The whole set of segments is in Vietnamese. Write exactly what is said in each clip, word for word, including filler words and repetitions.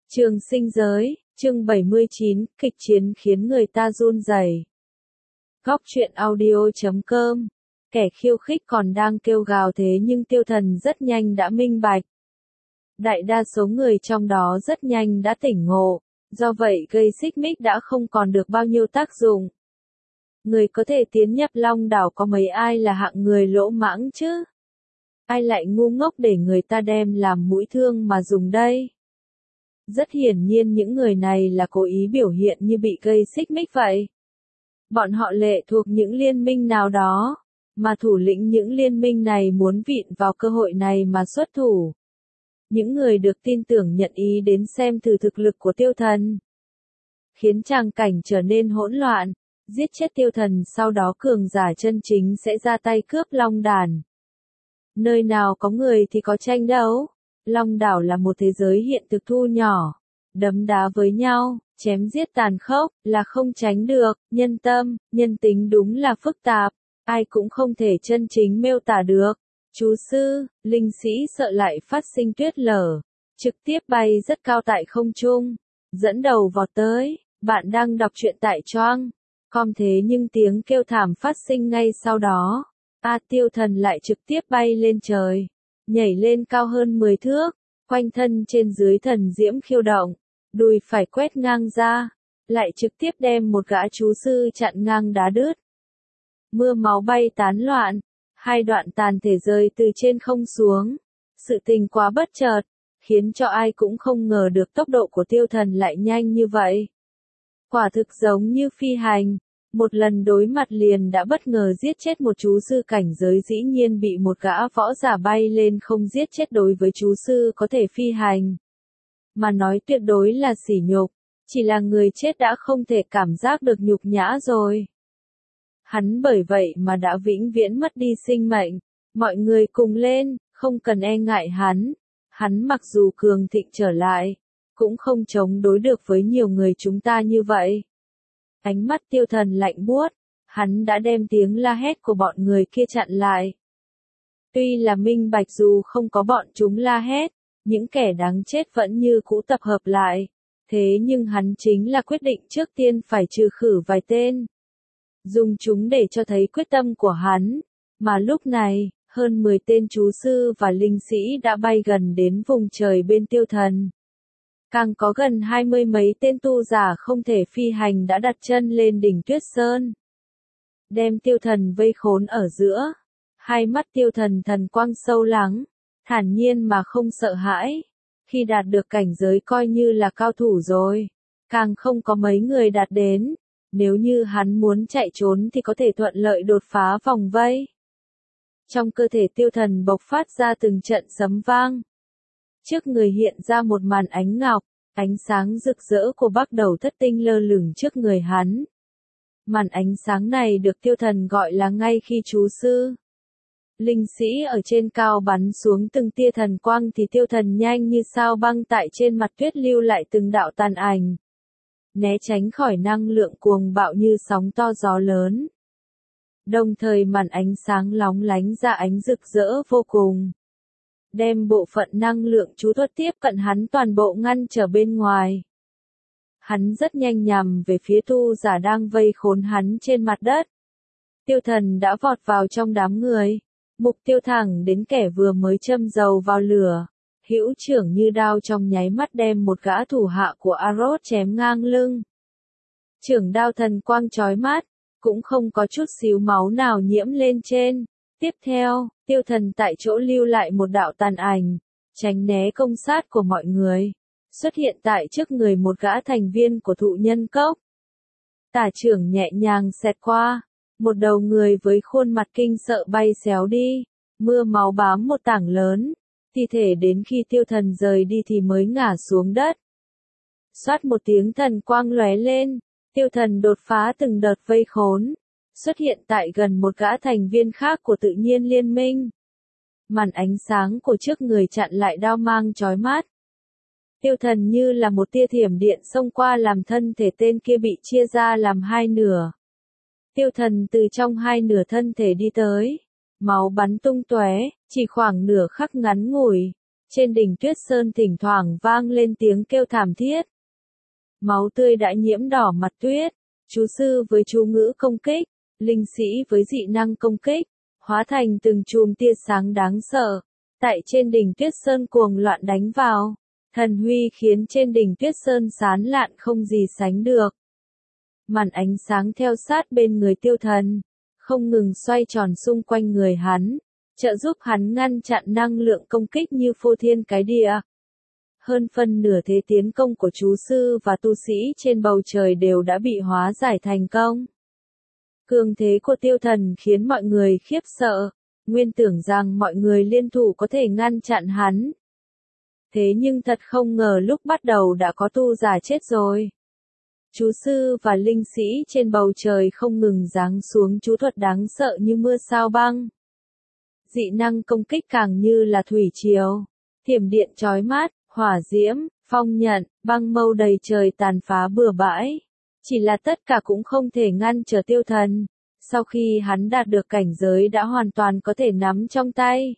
Trường sinh giới, chương bảy mươi chín, kịch chiến khiến người ta run rẩy. Góc truyện audio chấm com. Kẻ khiêu khích còn đang kêu gào thế nhưng tiêu thần rất nhanh đã minh bạch. Đại đa số người trong đó rất nhanh đã tỉnh ngộ, do vậy gây xích mích đã không còn được bao nhiêu tác dụng. Người có thể tiến nhập Long đảo có mấy ai là hạng người lỗ mãng chứ? Ai lại ngu ngốc để người ta đem làm mũi thương mà dùng đây? Rất hiển nhiên những người này là cố ý biểu hiện như bị gây xích mích vậy. Bọn họ lệ thuộc những liên minh nào đó, mà thủ lĩnh những liên minh này muốn vịn vào cơ hội này mà xuất thủ. Những người được tin tưởng nhận ý đến xem thử thực lực của tiêu thần, khiến tràng cảnh trở nên hỗn loạn, giết chết tiêu thần sau đó cường giả chân chính sẽ ra tay cướp Long đàn. Nơi nào có người thì có tranh đấu. Long đảo là một thế giới hiện thực thu nhỏ, đấm đá với nhau, chém giết tàn khốc, là không tránh được, nhân tâm, nhân tính đúng là phức tạp, ai cũng không thể chân chính miêu tả được. Chú sư, linh sĩ sợ lại phát sinh tuyết lở, trực tiếp bay rất cao tại không trung, dẫn đầu vọt tới, bạn đang đọc truyện tại Choang com thế nhưng tiếng kêu thảm phát sinh ngay sau đó. A tiêu thần lại trực tiếp bay lên trời, nhảy lên cao hơn mười thước, quanh thân trên dưới thần diễm khiêu động, đùi phải quét ngang ra, lại trực tiếp đem một gã chú sư chặn ngang đá đứt. Mưa máu bay tán loạn, hai đoạn tàn thể rơi từ trên không xuống, sự tình quá bất chợt, khiến cho ai cũng không ngờ được tốc độ của tiêu thần lại nhanh như vậy. Quả thực giống như phi hành. Một lần đối mặt liền đã bất ngờ giết chết một chú sư cảnh giới, dĩ nhiên bị một gã võ giả bay lên không giết chết đối với chú sư có thể phi hành. Mà nói tuyệt đối là sỉ nhục, chỉ là người chết đã không thể cảm giác được nhục nhã rồi. Hắn bởi vậy mà đã vĩnh viễn mất đi sinh mệnh, mọi người cùng lên, không cần e ngại hắn. Hắn mặc dù cường thịnh trở lại, cũng không chống đối được với nhiều người chúng ta như vậy. Ánh mắt tiêu thần lạnh buốt, hắn đã đem tiếng la hét của bọn người kia chặn lại. Tuy là minh bạch dù không có bọn chúng la hét, những kẻ đáng chết vẫn như cũ tập hợp lại, thế nhưng hắn chính là quyết định trước tiên phải trừ khử vài tên. Dùng chúng để cho thấy quyết tâm của hắn, mà lúc này, hơn mười tên chú sư và linh sĩ đã bay gần đến vùng trời bên tiêu thần. Càng có gần hai mươi mấy tên tu giả không thể phi hành đã đặt chân lên đỉnh Tuyết Sơn. Đem tiêu thần vây khốn ở giữa. Hai mắt tiêu thần thần quang sâu lắng, thản nhiên mà không sợ hãi. Khi đạt được cảnh giới coi như là cao thủ rồi. Càng không có mấy người đạt đến. Nếu như hắn muốn chạy trốn thì có thể thuận lợi đột phá vòng vây. Trong cơ thể tiêu thần bộc phát ra từng trận sấm vang. Trước người hiện ra một màn ánh ngọc, ánh sáng rực rỡ của Bắc Đầu Thất Tinh lơ lửng trước người hắn. Màn ánh sáng này được tiêu thần gọi là ngay khi chú sư. Linh sĩ ở trên cao bắn xuống từng tia thần quang thì tiêu thần nhanh như sao băng tại trên mặt tuyết lưu lại từng đạo tàn ảnh. Né tránh khỏi năng lượng cuồng bạo như sóng to gió lớn. Đồng thời màn ánh sáng lóng lánh ra ánh rực rỡ vô cùng. Đem bộ phận năng lượng chú thuật tiếp cận hắn toàn bộ ngăn trở bên ngoài. Hắn rất nhanh nhằm về phía tu giả đang vây khốn hắn trên mặt đất. Tiêu thần đã vọt vào trong đám người, mục tiêu thẳng đến kẻ vừa mới châm dầu vào lửa. Hữu trưởng như đao trong nháy mắt đem một gã thủ hạ của Arốt chém ngang lưng. Trưởng đao thần quang chói mắt, cũng không có chút xíu máu nào nhiễm lên trên. Tiếp theo, tiêu thần tại chỗ lưu lại một đạo tàn ảnh, tránh né công sát của mọi người, xuất hiện tại trước người một gã thành viên của thụ nhân cốc. Tả trưởng nhẹ nhàng xẹt qua, một đầu người với khuôn mặt kinh sợ bay xéo đi, mưa máu bám một tảng lớn, thi thể đến khi tiêu thần rời đi thì mới ngã xuống đất. Xoát một tiếng thần quang lóe lên, tiêu thần đột phá từng đợt vây khốn. Xuất hiện tại gần một gã thành viên khác của tự nhiên liên minh. Màn ánh sáng của trước người chặn lại đao mang chói mắt. Tiêu thần như là một tia thiểm điện xông qua làm thân thể tên kia bị chia ra làm hai nửa. Tiêu thần từ trong hai nửa thân thể đi tới. Máu bắn tung tóe, chỉ khoảng nửa khắc ngắn ngủi. Trên đỉnh Tuyết Sơn thỉnh thoảng vang lên tiếng kêu thảm thiết. Máu tươi đã nhiễm đỏ mặt tuyết, chú sư với chú ngữ công kích, linh sĩ với dị năng công kích, hóa thành từng chùm tia sáng đáng sợ, tại trên đỉnh Tuyết Sơn cuồng loạn đánh vào. Thần huy khiến trên đỉnh Tuyết Sơn sán lạn không gì sánh được. Màn ánh sáng theo sát bên người Tiêu Thần, không ngừng xoay tròn xung quanh người hắn, trợ giúp hắn ngăn chặn năng lượng công kích như phô thiên cái địa. Hơn phân nửa thế tiến công của chú sư và tu sĩ trên bầu trời đều đã bị hóa giải thành công. Cường thế của Tiêu Thần khiến mọi người khiếp sợ, nguyên tưởng rằng mọi người liên thủ có thể ngăn chặn hắn. Thế nhưng thật không ngờ lúc bắt đầu đã có tu giả chết rồi. Chú sư và linh sĩ trên bầu trời không ngừng giáng xuống chú thuật đáng sợ như mưa sao băng. Dị năng công kích càng như là thủy triều, thiểm điện chói mắt, hỏa diễm, phong nhận, băng mâu đầy trời tàn phá bừa bãi. Chỉ là tất cả cũng không thể ngăn trở Tiêu Thần, sau khi hắn đạt được cảnh giới đã hoàn toàn có thể nắm trong tay.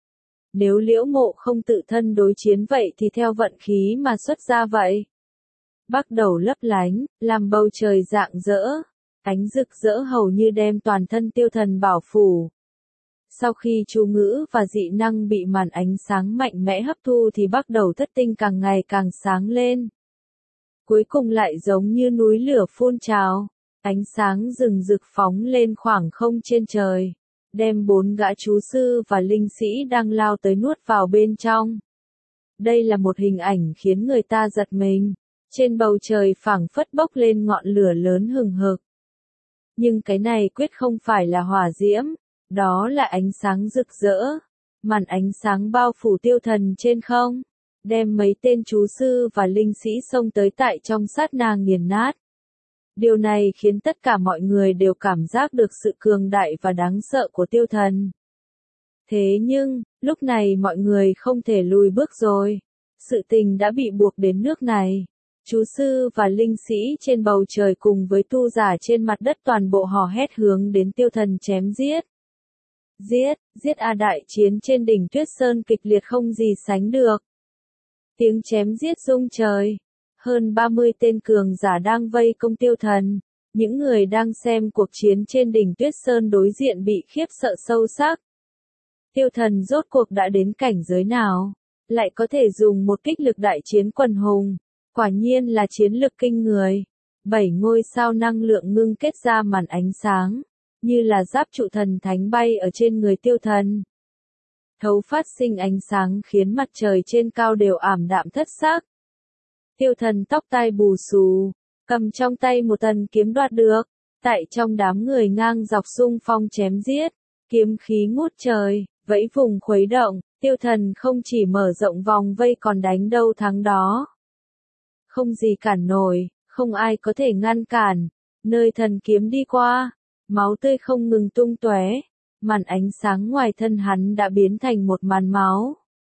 Nếu Liễu Mộ không tự thân đối chiến vậy thì theo vận khí mà xuất ra vậy. Bắt đầu lấp lánh, làm bầu trời rạng rỡ, ánh rực rỡ hầu như đem toàn thân Tiêu Thần bảo phủ. Sau khi chú ngữ và dị năng bị màn ánh sáng mạnh mẽ hấp thu thì bắt đầu thất tinh càng ngày càng sáng lên. Cuối cùng lại giống như núi lửa phun trào, ánh sáng rừng rực phóng lên khoảng không trên trời, đem bốn gã chú sư và linh sĩ đang lao tới nuốt vào bên trong. Đây là một hình ảnh khiến người ta giật mình, trên bầu trời phảng phất bốc lên ngọn lửa lớn hừng hực. Nhưng cái này quyết không phải là hỏa diễm, đó là ánh sáng rực rỡ, màn ánh sáng bao phủ Tiêu Thần trên không, đem mấy tên chú sư và linh sĩ xông tới tại trong sát na nghiền nát. Điều này khiến tất cả mọi người đều cảm giác được sự cường đại và đáng sợ của Tiêu Thần. Thế nhưng, lúc này mọi người không thể lùi bước rồi. Sự tình đã bị buộc đến nước này. Chú sư và linh sĩ trên bầu trời cùng với tu giả trên mặt đất toàn bộ hò hét hướng đến Tiêu Thần chém giết. Giết, giết a đại chiến trên đỉnh Tuyết Sơn kịch liệt không gì sánh được. Tiếng chém giết rung trời. Hơn ba mươi tên cường giả đang vây công Tiêu Thần. Những người đang xem cuộc chiến trên đỉnh Tuyết Sơn đối diện bị khiếp sợ sâu sắc. Tiêu Thần rốt cuộc đã đến cảnh giới nào? Lại có thể dùng một kích lực đại chiến quần hùng. Quả nhiên là chiến lực kinh người. Bảy ngôi sao năng lượng ngưng kết ra màn ánh sáng. Như là giáp trụ thần thánh bay ở trên người Tiêu Thần. Thấu phát sinh ánh sáng khiến mặt trời trên cao đều ảm đạm thất sắc. Tiêu Thần tóc tai bù xù, cầm trong tay một thần kiếm đoạt được, tại trong đám người ngang dọc xung phong chém giết, kiếm khí ngút trời, vẫy vùng khuấy động, Tiêu Thần không chỉ mở rộng vòng vây còn đánh đâu thắng đó. Không gì cản nổi, không ai có thể ngăn cản, nơi thần kiếm đi qua, máu tươi không ngừng tung tóe, màn ánh sáng ngoài thân hắn đã biến thành một màn máu.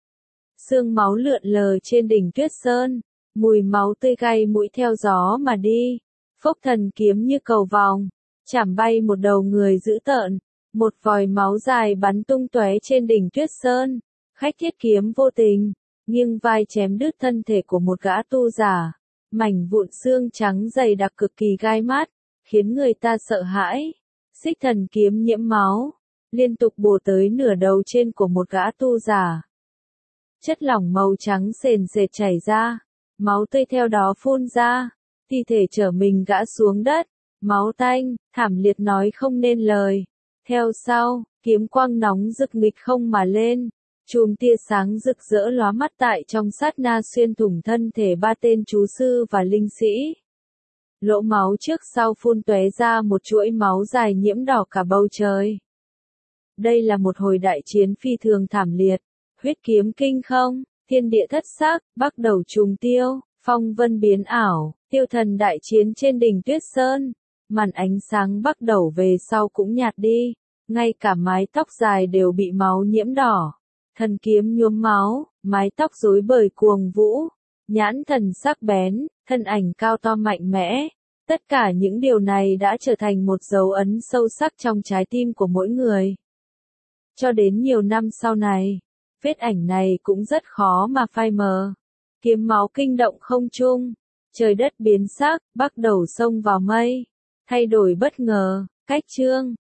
Sương máu lượn lờ trên đỉnh Tuyết Sơn. Mùi máu tươi cay mũi theo gió mà đi, phốc thần kiếm như cầu vòng, chảm bay một đầu người dữ tợn, một vòi máu dài bắn tung tóe trên đỉnh Tuyết Sơn, khách thiết kiếm vô tình, nghiêng vai chém đứt thân thể của một gã tu giả, mảnh vụn xương trắng dày đặc cực kỳ gai mắt, khiến người ta sợ hãi, xích thần kiếm nhiễm máu, liên tục bổ tới nửa đầu trên của một gã tu giả. Chất lỏng màu trắng sền sệt chảy ra. Máu tươi theo đó phun ra, thi thể trở mình gã xuống đất, máu tanh, thảm liệt nói không nên lời. Theo sau, kiếm quang nóng rực nghịch không mà lên, chùm tia sáng rực rỡ lóa mắt tại trong sát na xuyên thủng thân thể ba tên chú sư và linh sĩ. Lỗ máu trước sau phun tóe ra một chuỗi máu dài nhiễm đỏ cả bầu trời. Đây là một hồi đại chiến phi thường thảm liệt, huyết kiếm kinh không. Thiên địa thất sắc, bắt đầu trùng tiêu, phong vân biến ảo, Tiêu Thần đại chiến trên đỉnh Tuyết Sơn, màn ánh sáng bắt đầu về sau cũng nhạt đi, ngay cả mái tóc dài đều bị máu nhiễm đỏ, thần kiếm nhuốm máu, mái tóc rối bời cuồng vũ, nhãn thần sắc bén, thân ảnh cao to mạnh mẽ, tất cả những điều này đã trở thành một dấu ấn sâu sắc trong trái tim của mỗi người. Cho đến nhiều năm sau này, Vết ảnh này cũng rất khó mà phai mờ. Kiếm máu kinh động không trung. Trời đất biến sắc, bắt đầu xông vào mây. Thay đổi bất ngờ, cách chương.